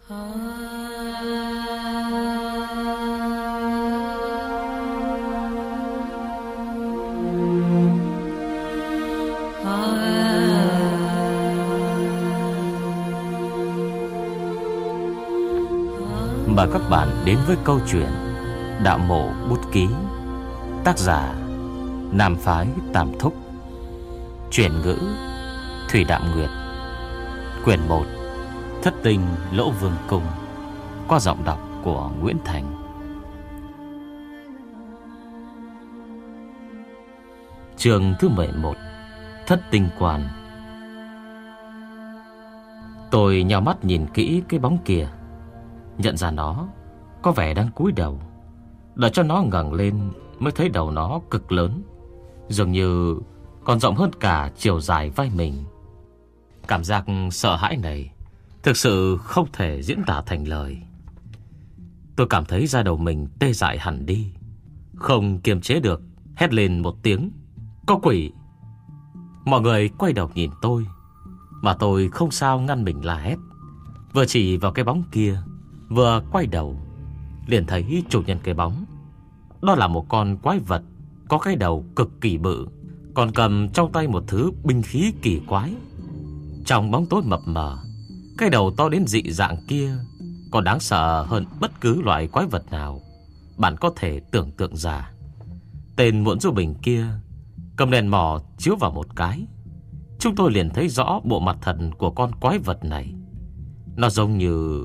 Mời các bạn đến với câu chuyện Đạo Mộ Bút Ký, tác giả Nam Phái Tam Thúc, chuyển ngữ Thủy Đạm Nguyệt, quyển 1, Thất Tinh Lỗ Vương Cung, qua giọng đọc của Nguyễn Thành. Chương thứ 11, Thất Tinh Quan. Tôi nhào mắt nhìn kỹ cái bóng kia, nhận ra nó có vẻ đang cúi đầu. Đợi cho nó ngẩng lên mới thấy đầu nó cực lớn, dường như còn rộng hơn cả chiều dài vai mình. Cảm giác sợ hãi này thực sự không thể diễn tả thành lời. Tôi cảm thấy da đầu mình tê dại hẳn đi, không kiềm chế được hét lên một tiếng: "Có quỷ!" Mọi người quay đầu nhìn tôi, mà tôi không sao ngăn mình la hét. Vừa chỉ vào cái bóng kia, vừa quay đầu, liền thấy chủ nhân cái bóng. Đó là một con quái vật có cái đầu cực kỳ bự, còn cầm trong tay một thứ binh khí kỳ quái. Trong bóng tối mập mờ, cái đầu to đến dị dạng kia còn đáng sợ hơn bất cứ loại quái vật nào bạn có thể tưởng tượng ra. Tên muộn du bình kia cầm đèn mò chiếu vào một cái, chúng tôi liền thấy rõ bộ mặt thật của con quái vật này. Nó giống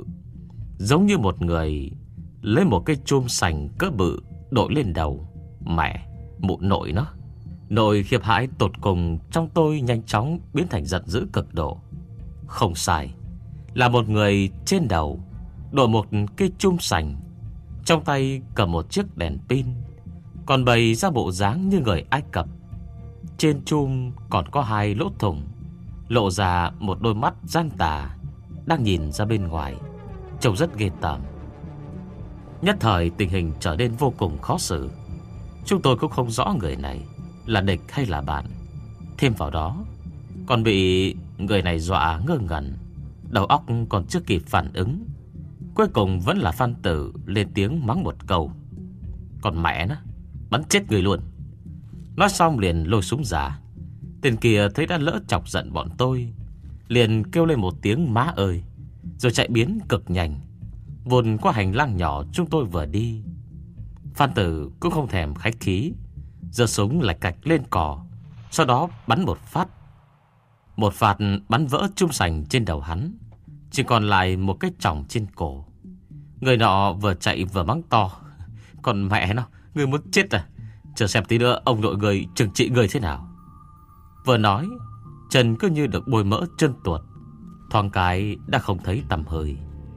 như một người lấy một cái chum sành cỡ bự đội lên đầu. Mẹ, mụ nội nó. Nỗi khiếp hãi tột cùng trong tôi nhanh chóng biến thành giận dữ cực độ. Không sai, là một người trên đầu đội một cái chum sành, trong tay cầm một chiếc đèn pin, còn bày ra bộ dáng như người Ai Cập. Trên chum còn có 2 lỗ thủng, lộ ra một đôi mắt gian tà đang nhìn ra bên ngoài, trông rất ghê tởm. Nhất thời tình hình trở nên vô cùng khó xử. Chúng tôi cũng không rõ người này là địch hay là bạn. Thêm vào đó còn bị người này dọa ngơ ngẩn, đầu óc còn chưa kịp phản ứng. Cuối cùng vẫn là Phan Tử lên tiếng mắng một câu: "Còn mẹ nó, bắn chết người luôn." Nói xong liền lôi súng ra. Tên kia thấy đã lỡ chọc giận bọn tôi, liền kêu lên một tiếng má ơi, rồi chạy biến cực nhanh, vồn qua hành lang nhỏ chúng tôi vừa đi. Phan Tử cũng không thèm khách khí, giơ súng lạch cạch lên cò, sau đó bắn một phát. Một phát bắn vỡ chum sành trên đầu hắn, chỉ còn lại một cái chỏng trên cổ. Người nọ vừa chạy vừa mắng to: "Còn mẹ nó, người muốn chết à? Chờ xem tí nữa ông nội người trừng trị người thế nào." Vừa nói, chân cứ như được bôi mỡ chân tuột, thoáng cái đã không thấy tăm hơi.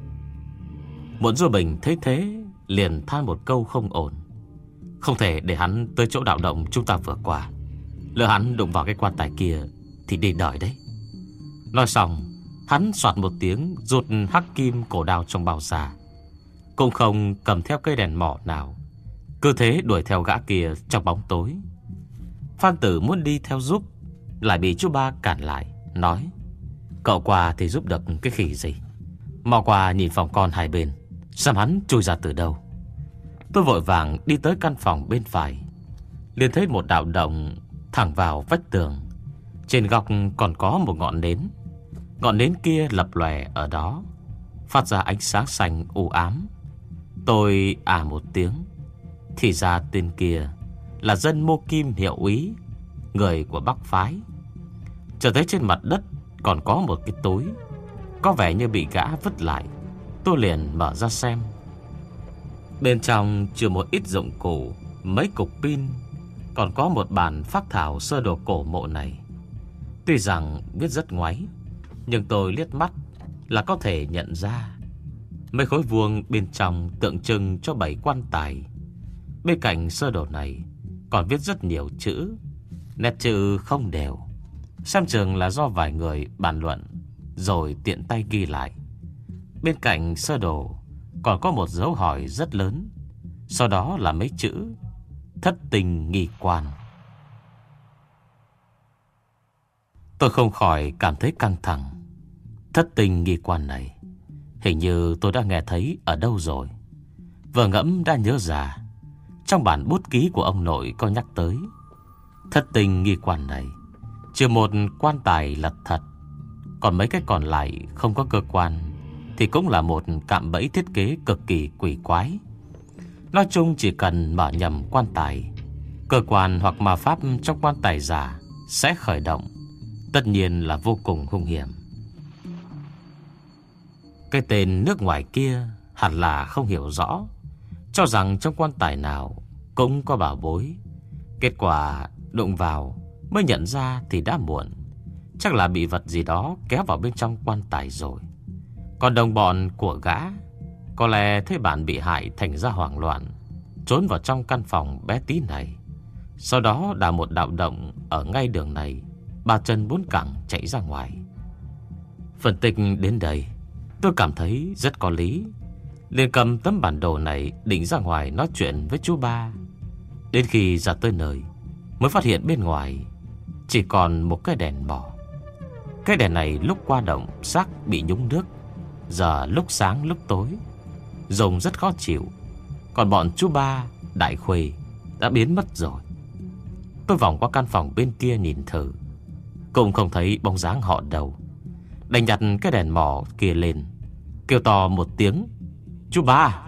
Muộn Du Bình thấy thế liền than một câu không ổn. Không thể để hắn tới chỗ đạo động chúng ta vừa qua. Lỡ hắn đụng vào cái quan tài kia thì đi đời đấy. Nói xong, hắn soạt một tiếng rút hắc kim cổ đao trong bao ra, cũng không cầm theo cây đèn mỏ nào, cứ thế đuổi theo gã kia trong bóng tối. Phan Tử muốn đi theo giúp, lại bị chú Ba cản lại, nói: "Cậu qua thì giúp được cái khỉ gì? Mau qua nhìn phòng con hai bên, xem hắn chui ra từ đâu." Tôi vội vàng đi tới căn phòng bên phải, liền thấy một đạo động thẳng vào vách tường. Trên góc còn có một ngọn nến. Ngọn nến kia lập lòe ở đó, phát ra ánh sáng xanh u ám. Tôi một tiếng, thì ra tên kia là dân Mô Kim hiệu úy, người của Bắc phái. Chờ thấy trên mặt đất còn có một cái túi, có vẻ như bị gã vứt lại. Tôi liền mở ra xem. Bên trong chứa một ít dụng cụ, mấy cục pin, còn có một bản phác thảo sơ đồ cổ mộ này. Tuy rằng viết rất ngoáy, nhưng tôi liếc mắt là có thể nhận ra. Mấy khối vuông bên trong tượng trưng cho 7 quan tài. Bên cạnh sơ đồ này còn viết rất nhiều chữ, nét chữ không đều, xem chừng là do vài người bàn luận rồi tiện tay ghi lại. Bên cạnh sơ đồ còn có một dấu hỏi rất lớn, sau đó là mấy chữ Thất Tinh Nghi Quan. Tôi không khỏi cảm thấy căng thẳng. Thất Tinh Nghi Quan này Hình như tôi đã nghe thấy ở đâu rồi. Vừa ngẫm đã nhớ ra, trong bản bút ký của ông nội có nhắc tới thất tinh nghi quan này, trừ một quan tài là thật, còn mấy cái còn lại không có cơ quan thì cũng là một cạm bẫy thiết kế cực kỳ quỷ quái. Nói chung chỉ cần mở nhầm quan tài, cơ quan hoặc ma pháp trong quan tài giả sẽ khởi động, tất nhiên là vô cùng hung hiểm. Cái tên nước ngoài kia hẳn là không hiểu rõ, cho rằng trong quan tài nào cũng có bảo bối. Kết quả đụng vào mới nhận ra thì đã muộn. Chắc là bị vật gì đó kéo vào bên trong quan tài rồi. Còn đồng bọn của gã có lẽ thấy bạn bị hại thành ra hoảng loạn, trốn vào trong căn phòng bé tí này. Sau đó đào một đạo động ở ngay đường này, ba chân bốn cẳng chạy ra ngoài. Phân tích đến đây, tôi cảm thấy rất có lý, liền cầm tấm bản đồ này định ra ngoài nói chuyện với chú ba. Đến khi ra tới nơi mới phát hiện bên ngoài chỉ còn một cái đèn mỏ. Cái đèn này lúc qua động xác bị nhúng nước, giờ lúc sáng lúc tối, dùng rất khó chịu. Còn bọn chú ba, Đại Khuê đã biến mất rồi. Tôi vòng qua căn phòng bên kia nhìn thử, cũng không thấy bóng dáng họ đâu. Đành nhặt cái đèn mỏ kia lên, kêu to một tiếng: "Chú ba!"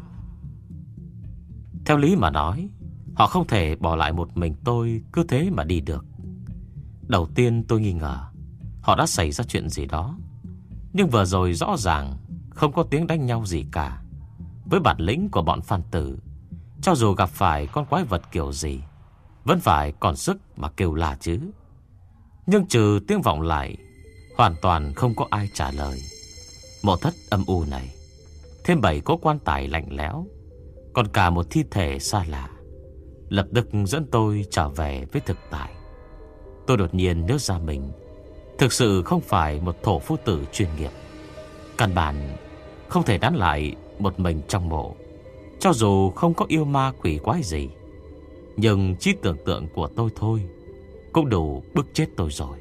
Theo lý mà nói, họ không thể bỏ lại một mình tôi cứ thế mà đi được. Đầu tiên tôi nghi ngờ họ đã xảy ra chuyện gì đó, nhưng vừa rồi rõ ràng không có tiếng đánh nhau gì cả. Với bản lĩnh của bọn Phan Tử, cho dù gặp phải con quái vật kiểu gì vẫn phải còn sức mà kêu la chứ. Nhưng trừ tiếng vọng lại, hoàn toàn không có ai trả lời. Mộ thất âm u này, thêm 7 cỗ quan tài lạnh lẽo, còn cả một thi thể xa lạ, lập tức dẫn tôi trở về với thực tại. Tôi đột nhiên nhớ ra mình thực sự không phải một thổ phu tử chuyên nghiệp. Căn bản không thể đán lại một mình trong mộ. Cho dù không có yêu ma quỷ quái gì, nhưng trí tưởng tượng của tôi thôi cũng đủ bức chết tôi rồi.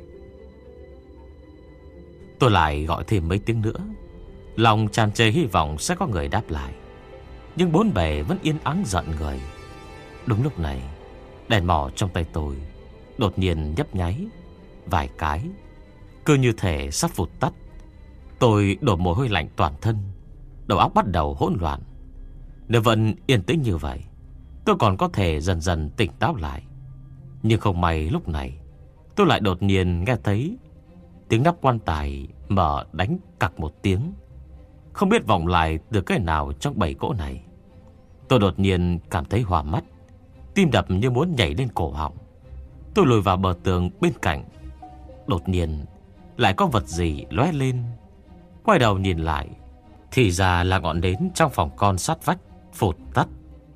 Tôi lại gọi thêm mấy tiếng nữa, lòng tràn trề hy vọng sẽ có người đáp lại. Nhưng bốn bề vẫn yên ắng giận người. Đúng lúc này, đèn mỏ trong tay tôi đột nhiên nhấp nháy vài cái, cứ như thể sắp vụt tắt. Tôi đổ mồ hôi lạnh toàn thân, đầu óc bắt đầu hỗn loạn. Nếu vẫn yên tĩnh như vậy, tôi còn có thể dần dần tỉnh táo lại. Nhưng không may lúc này, tôi lại đột nhiên nghe thấy tiếng nắp quan tài mở đánh cặc một tiếng, không biết vọng lại từ cái nào trong 7 cỗ này. Tôi đột nhiên cảm thấy hoa mắt, tim đập như muốn nhảy lên cổ họng. Tôi lùi vào bờ tường bên cạnh. Đột nhiên lại có vật gì lóe lên. Quay đầu nhìn lại, thì ra là ngọn nến trong phòng con sát vách phụt tắt.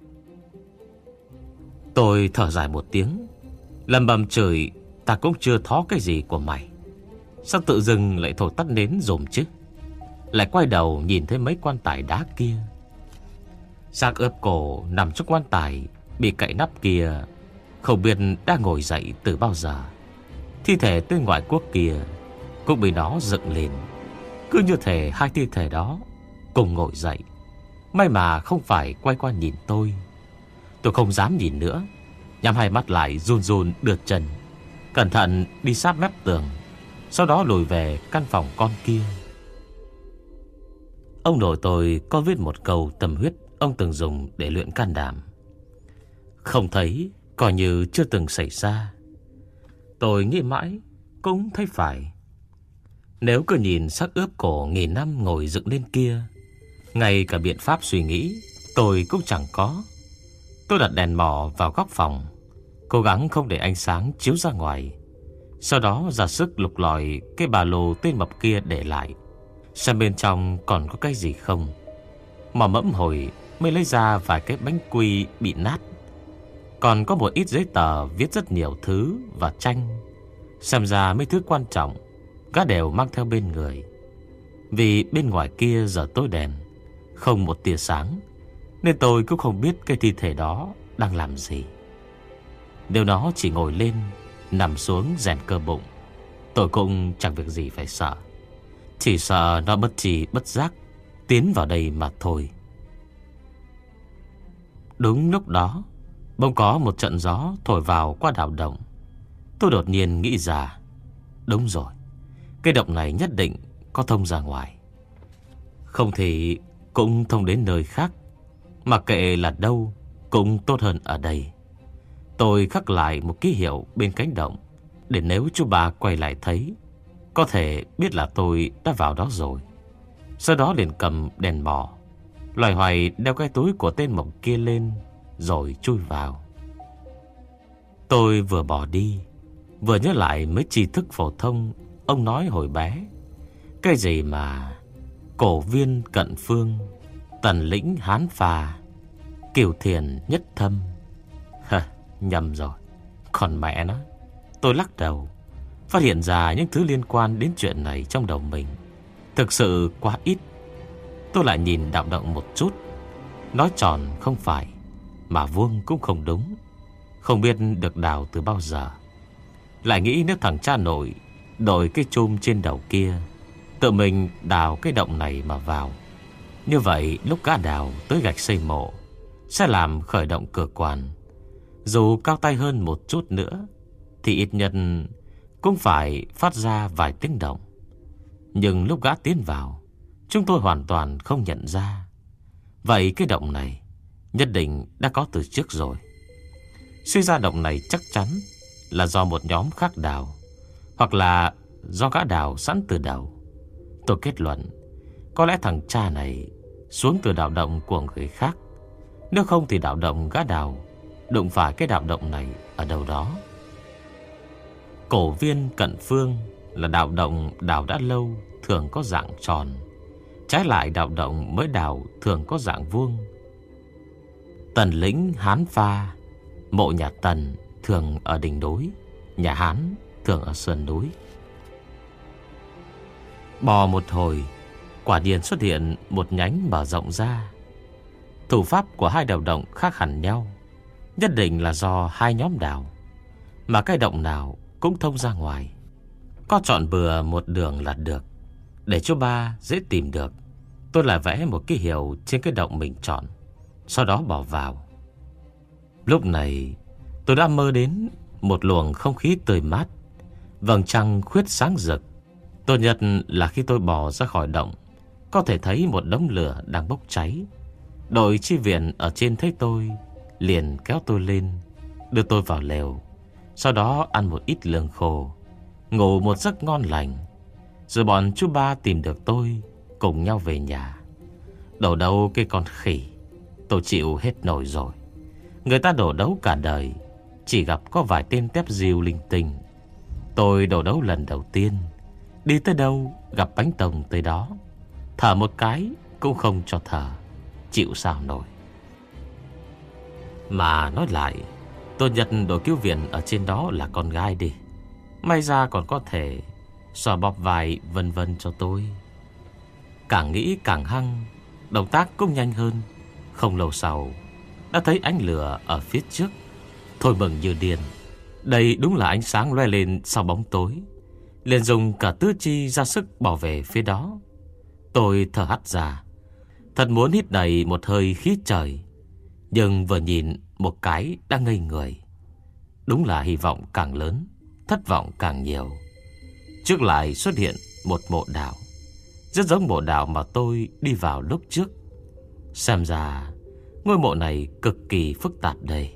Tôi thở dài một tiếng, lầm bầm chửi: "Ta cũng chưa thó cái gì của mày, sao tự dưng lại thổi tắt nến dùm chứ?" Lại quay đầu nhìn thấy mấy quan tài đá kia. Xác ướp cổ nằm trong quan tài bị cậy nắp kia không biết đã ngồi dậy từ bao giờ. Thi thể tên ngoại quốc kia cũng bị nó dựng lên, cứ như thể hai thi thể đó cùng ngồi dậy. May mà không phải quay qua nhìn tôi. Tôi không dám nhìn nữa, nhắm hai mắt lại run run đưa chân, cẩn thận đi sát mép tường, sau đó lùi về căn phòng con kia. Ông nội tôi có viết một câu tâm huyết ông từng dùng để luyện can đảm: không thấy coi như chưa từng xảy ra. Tôi nghĩ mãi cũng thấy phải. Nếu cứ nhìn xác ướp cổ nghìn năm ngồi dựng lên kia, ngay cả biện pháp suy nghĩ tôi cũng chẳng có. Tôi đặt đèn mò vào góc phòng, cố gắng không để ánh sáng chiếu ra ngoài. Sau đó ra sức lục lọi cái ba lô tên mập kia để lại, xem bên trong còn có cái gì không. Mà mẫm hồi mới lấy ra vài cái bánh quy bị nát, còn có một ít giấy tờ viết rất nhiều thứ và tranh. Xem ra mấy thứ quan trọng gã đều mang theo bên người, vì bên ngoài kia giờ tối đèn, không một tia sáng, nên tôi cũng không biết cái thi thể đó đang làm gì. Nếu nó chỉ ngồi lên, nằm xuống rèn cơ bụng, tôi cũng chẳng việc gì phải sợ. Chỉ sợ nó bất tri bất giác tiến vào đây mà thôi. Đúng lúc đó, bỗng có một trận gió thổi vào qua đảo động. Tôi đột nhiên nghĩ ra, đúng rồi, cái động này nhất định có thông ra ngoài. Không thì cũng thông đến nơi khác, mà kệ là đâu cũng tốt hơn ở đây. Tôi khắc lại một ký hiệu bên cánh động, để nếu chú bà quay lại thấy, có thể biết là tôi đã vào đó rồi. Sau đó liền cầm đèn mò, loài hoài đeo cái túi của tên mộng kia lên, rồi chui vào. Tôi vừa bỏ đi, vừa nhớ lại mấy tri thức phổ thông ông nói hồi bé. Cái gì mà cổ viên cận phương, tần lĩnh hán phà, kiều thiền nhất thâm. Nhầm rồi. Còn mẹ nó. Tôi lắc đầu, phát hiện ra những thứ liên quan đến chuyện này trong đầu mình thực sự quá ít. Tôi lại nhìn đạo động một chút. Nói tròn không phải, mà vuông cũng không đúng. Không biết được đào từ bao giờ. Lại nghĩ nếu thằng cha nội đổi cái chum trên đầu kia, tự mình đào cái động này mà vào, như vậy lúc gã đào tới gạch xây mộ sẽ làm khởi động cửa quan. Dù cao tay hơn một chút nữa thì ít nhất cũng phải phát ra vài tiếng động. Nhưng lúc gã tiến vào, chúng tôi hoàn toàn không nhận ra. Vậy cái động này nhất định đã có từ trước rồi. Suy ra động này chắc chắn là do một nhóm khác đào, hoặc là do gã đào sẵn từ đầu. Tôi kết luận, có lẽ thằng cha này xuống từ đạo động của người khác. Nếu không thì đạo động gã đào đụng phải cái đạo động này ở đâu đó. Cổ viên cận phương là đạo động đào đã lâu, thường có dạng tròn. Trái lại đạo động mới đào thường có dạng vuông. Tần lĩnh Hán pha, mộ nhà Tần thường ở đỉnh núi, nhà Hán thường ở sườn núi. Bò một hồi, quả điền xuất hiện một nhánh mở rộng ra. Thủ pháp của hai đạo động khác hẳn nhau, nhất định là do hai nhóm đào, mà cái động nào cũng thông ra ngoài. Có chọn bừa một đường là được. Để cho ba dễ tìm được, tôi lại vẽ một ký hiệu trên cái động mình chọn, sau đó bỏ vào. Lúc này tôi đã mơ đến một luồng không khí tươi mát, vầng trăng khuyết sáng rực. Tốt nhất là khi tôi bò ra khỏi động, có thể thấy một đống lửa đang bốc cháy. Đội chi viện ở trên thấy tôi, liền kéo tôi lên, đưa tôi vào lều. Sau đó ăn một ít lương khô, ngủ một giấc ngon lành. Rồi bọn chú ba tìm được tôi, cùng nhau về nhà. Đổ đâu cái con khỉ, tôi chịu hết nổi rồi. Người ta đổ đấu cả đời, chỉ gặp có vài tên tép diêu linh tinh. Tôi đổ đấu lần đầu tiên, đi tới đâu gặp bánh tồng tới đó, thở một cái cũng không cho thở, chịu sao nổi. Mà nói lại, tôi nhận đội cứu viện ở trên đó là con gái đi, may ra còn có thể xoa bóp vai vân vân cho tôi. Càng nghĩ càng hăng, động tác cũng nhanh hơn. Không lâu sau đã thấy ánh lửa ở phía trước. Thôi mừng như điên, đây đúng là ánh sáng loe lên sau bóng tối. Liền dùng cả tứ chi ra sức bỏ về phía đó. Tôi thở hắt ra, thật muốn hít đầy một hơi khí trời, nhưng vừa nhìn một cái đã ngây người. Đúng là hy vọng càng lớn, thất vọng càng nhiều. Trước lại xuất hiện một mộ đảo, rất giống mộ đảo mà tôi đi vào lúc trước. Xem ra ngôi mộ này cực kỳ phức tạp đây.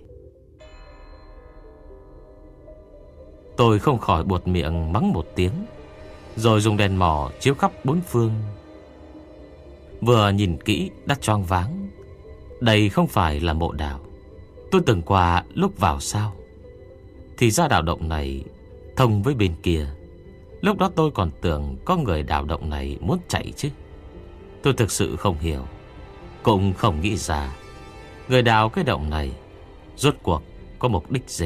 Tôi không khỏi buột miệng mắng một tiếng, rồi dùng đèn mò chiếu khắp bốn phương. Vừa nhìn kỹ đã choáng váng. Đây không phải là mộ đảo tôi từng qua lúc vào sao? Thì ra đảo động này thông với bên kia. Lúc đó tôi còn tưởng có người đảo động này muốn chạy chứ. Tôi thực sự không hiểu, cũng không nghĩ ra người đào cái động này rốt cuộc có mục đích gì.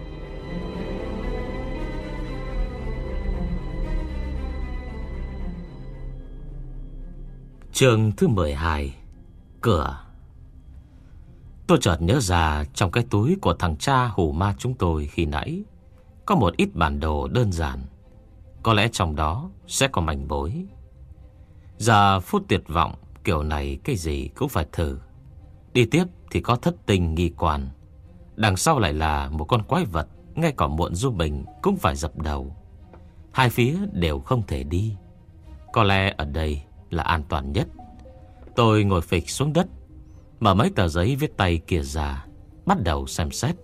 Chương thứ 12. Cửa. Tôi chợt nhớ ra trong cái túi của thằng cha hù ma chúng tôi khi nãy có một ít bản đồ đơn giản. Có lẽ trong đó sẽ có manh mối. Giờ phút tuyệt vọng kiểu này cái gì cũng phải thử. Đi tiếp thì có thất tinh nghi quan, đằng sau lại là một con quái vật, ngay cả muộn du mình cũng phải dập đầu. Hai phía đều không thể đi. Có lẽ ở đây là an toàn nhất. Tôi ngồi phịch xuống đất, mở mấy tờ giấy viết tay kia ra, bắt đầu xem xét.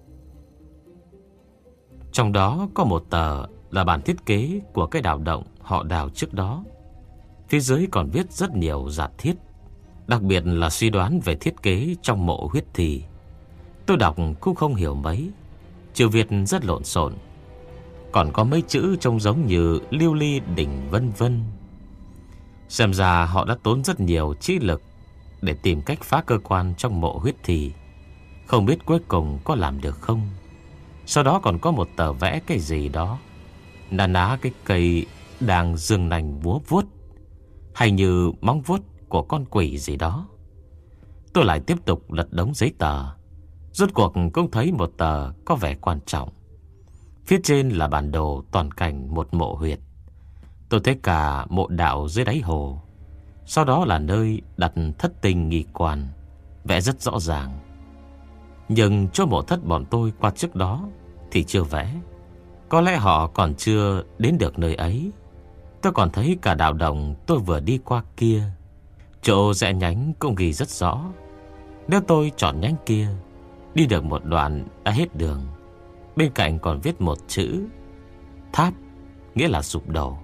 Trong đó có một tờ là bản thiết kế của cái đào động họ đào trước đó. Phía dưới còn viết rất nhiều giả thiết, đặc biệt là suy đoán về thiết kế trong mộ huyết thì. Tôi đọc cũng không hiểu mấy, chữ Việt rất lộn xộn. Còn có mấy chữ trông giống như lưu ly đỉnh vân vân. Xem ra họ đã tốn rất nhiều trí lực để tìm cách phá cơ quan trong mộ huyết thì. Không biết cuối cùng có làm được không. Sau đó còn có một tờ vẽ cái gì đó, ná ná cái cây đang dương nành múa vuốt, hay như móng vuốt của con quỷ gì đó. Tôi lại tiếp tục lật đống giấy tờ. Rốt cuộc cũng thấy một tờ có vẻ quan trọng. Phía trên là bản đồ toàn cảnh một mộ huyệt. Tôi thấy cả mộ đạo dưới đáy hồ. Sau đó là nơi đặt thất tinh nghi quan, vẽ rất rõ ràng. Nhưng chỗ mộ thất bọn tôi qua trước đó thì chưa vẽ. Có lẽ họ còn chưa đến được nơi ấy. Tôi còn thấy cả đạo đồng tôi vừa đi qua kia, chỗ rẽ nhánh cũng ghi rất rõ. Nếu tôi chọn nhánh kia, đi được một đoạn đã hết đường. Bên cạnh còn viết một chữ tháp, nghĩa là sụp đổ.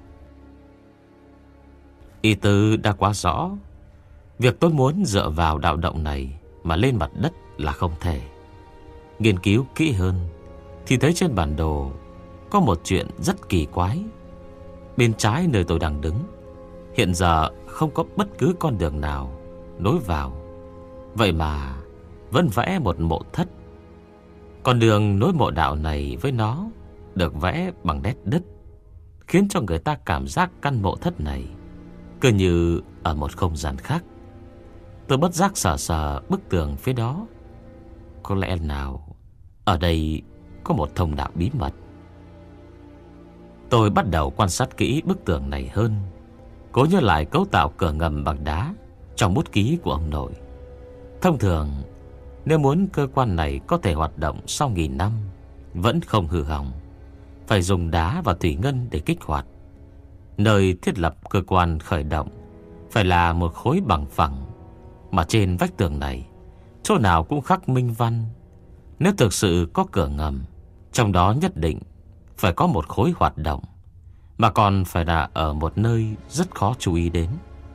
Ý tứ đã quá rõ. Việc tôi muốn dựa vào đạo động này mà lên mặt đất là không thể. Nghiên cứu kỹ hơn thì thấy trên bản đồ có một chuyện rất kỳ quái. Bên trái nơi tôi đang đứng hiện giờ không có bất cứ con đường nào nối vào. Vậy mà vẫn vẽ một mộ thất. Con đường nối mộ đạo này với nó được vẽ bằng nét đất, khiến cho người ta cảm giác căn mộ thất này cứ như ở một không gian khác. Tôi bất giác sờ sờ bức tường phía đó. Có lẽ nào ở đây có một thông đạo bí mật. Tôi bắt đầu quan sát kỹ bức tường này hơn, cố nhớ lại cấu tạo cửa ngầm bằng đá trong bút ký của ông nội. Thông thường, nếu muốn cơ quan này có thể hoạt động sau 1000 năm vẫn không hư hỏng, phải dùng đá và thủy ngân để kích hoạt. Nơi thiết lập cơ quan khởi động phải là một khối bằng phẳng, mà trên vách tường này chỗ nào cũng khắc minh văn. Nếu thực sự có cửa ngầm, trong đó nhất định phải có một khối hoạt động, mà còn phải là ở một nơi rất khó chú ý đến.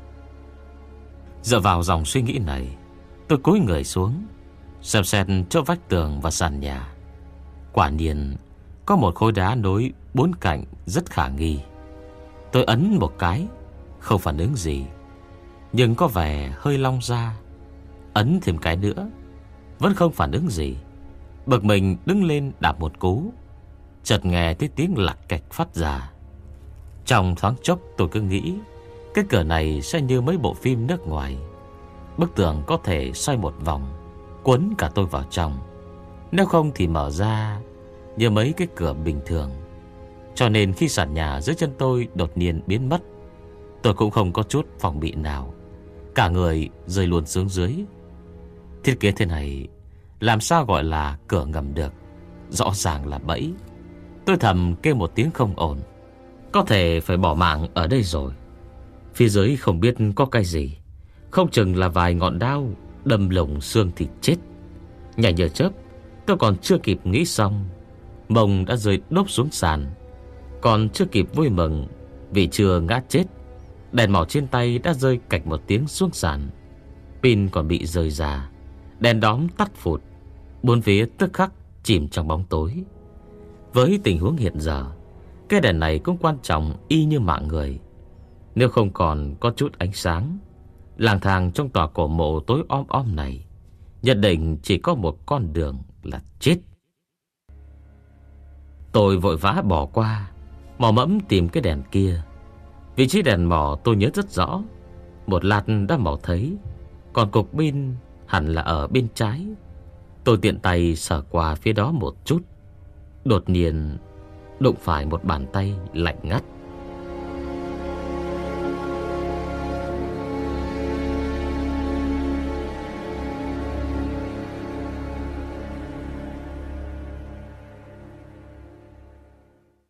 Dựa vào dòng suy nghĩ này, tôi cúi người xuống, xem xét chỗ vách tường và sàn nhà. Quả nhiên có một khối đá nối 4 cạnh rất khả nghi. Tôi ấn một cái, không phản ứng gì, nhưng có vẻ hơi long ra. Ấn thêm cái nữa, vẫn không phản ứng gì. Bực mình đứng lên đạp một cú, chợt nghe thấy tiếng lạch cạch phát ra. Trong thoáng chốc tôi cứ nghĩ cái cửa này sẽ như mấy bộ phim nước ngoài. Bức tường có thể xoay một vòng, cuốn cả tôi vào trong. Nếu không thì mở ra như mấy cái cửa bình thường. Cho nên khi sàn nhà dưới chân tôi đột nhiên biến mất, tôi cũng không có chút phòng bị nào, cả người rơi luôn xuống dưới. Thiết kế thế này làm sao gọi là cửa ngầm được? Rõ ràng là bẫy. Tôi thầm kêu một tiếng không ổn. Có thể phải bỏ mạng ở đây rồi. Phía dưới không biết có cái gì, không chừng là vài ngọn đao đâm lồng xương thịt chết. Nhảy nhờ chớp, tôi còn chưa kịp nghĩ xong, mông đã rơi đốp xuống sàn. Còn chưa kịp vui mừng vì chưa ngã chết, đèn màu trên tay đã rơi cạch một tiếng xuống sàn. Pin còn bị rơi ra, đèn đóm tắt phụt. Bốn phía tức khắc chìm trong bóng tối. Với tình huống hiện giờ, cái đèn này cũng quan trọng y như mạng người. Nếu không còn có chút ánh sáng, lang thang trong tòa cổ mộ tối om om này, nhất định chỉ có một con đường là chết. Tôi vội vã bỏ qua, mò mẫm tìm cái đèn kia. Vị trí đèn mò tôi nhớ rất rõ, một lát đã mò thấy. Còn cục pin hẳn là ở bên trái. Tôi tiện tay sờ qua phía đó một chút, đột nhiên đụng phải một bàn tay lạnh ngắt.